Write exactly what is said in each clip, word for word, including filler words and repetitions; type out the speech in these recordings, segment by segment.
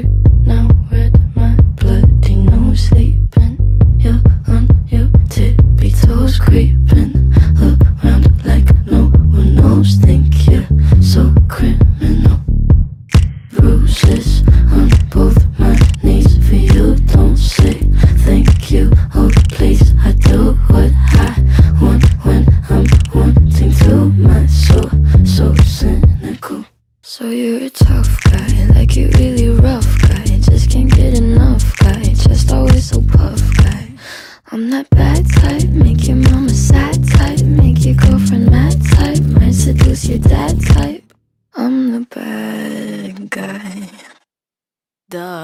scared now with my bloody nose sleeping. You're on your tippy toes creeping around like no one knows. Think you're so criminal. Bruises on both my knees for you. Don't say thank you, oh please. I do what I want when I'm wanting to. My soul so cynical. So you're a tough guy, like you really rough guy. Just can't get enough guy, just always so puff guy. I'm that bad type, make your mama sad type, make your girlfriend mad type, might seduce your dad type. I'm the bad guy. Duh.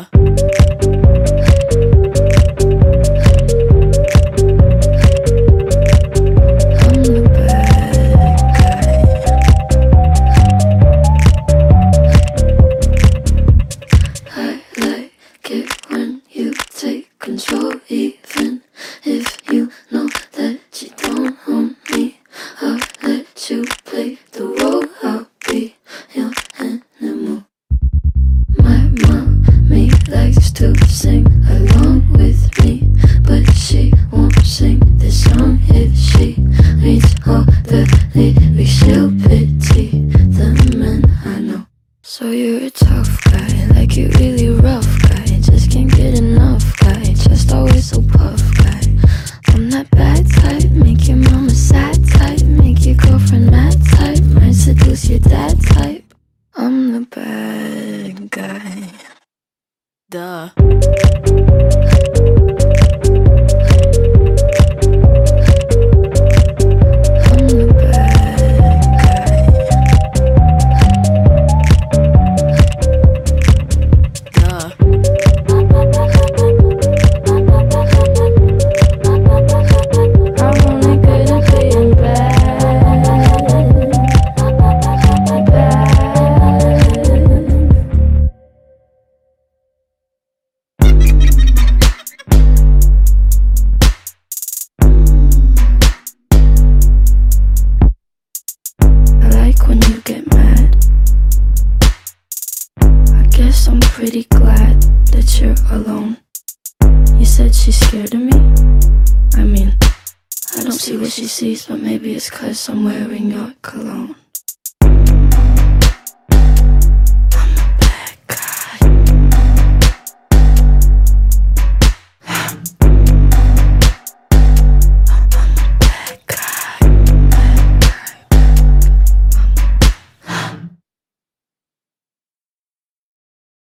I'm the bad guy. I like it when you take control, even if you know that you don't own me. I'll let you play the role, I'll be your animal. My mommy likes to sing along with me, but she won't sing this song if she reads all the lyrics. She'll pity the men I know. So you're a tough guy, like you really rough guy. Just can't get enough guy, just always so puff guy. I'm that bad type, make your mama sad type, make your girlfriend mad type, might seduce your dad type. I'm the bad guy. Duh. I'm the bad guy. Duh. I'm only good at being bad. Bad. I like when you get mad. I guess I'm pretty glad that you're alone. You said she's scared of me? I mean, I don't see what she sees, but maybe it's 'cause I'm wearing your cologne.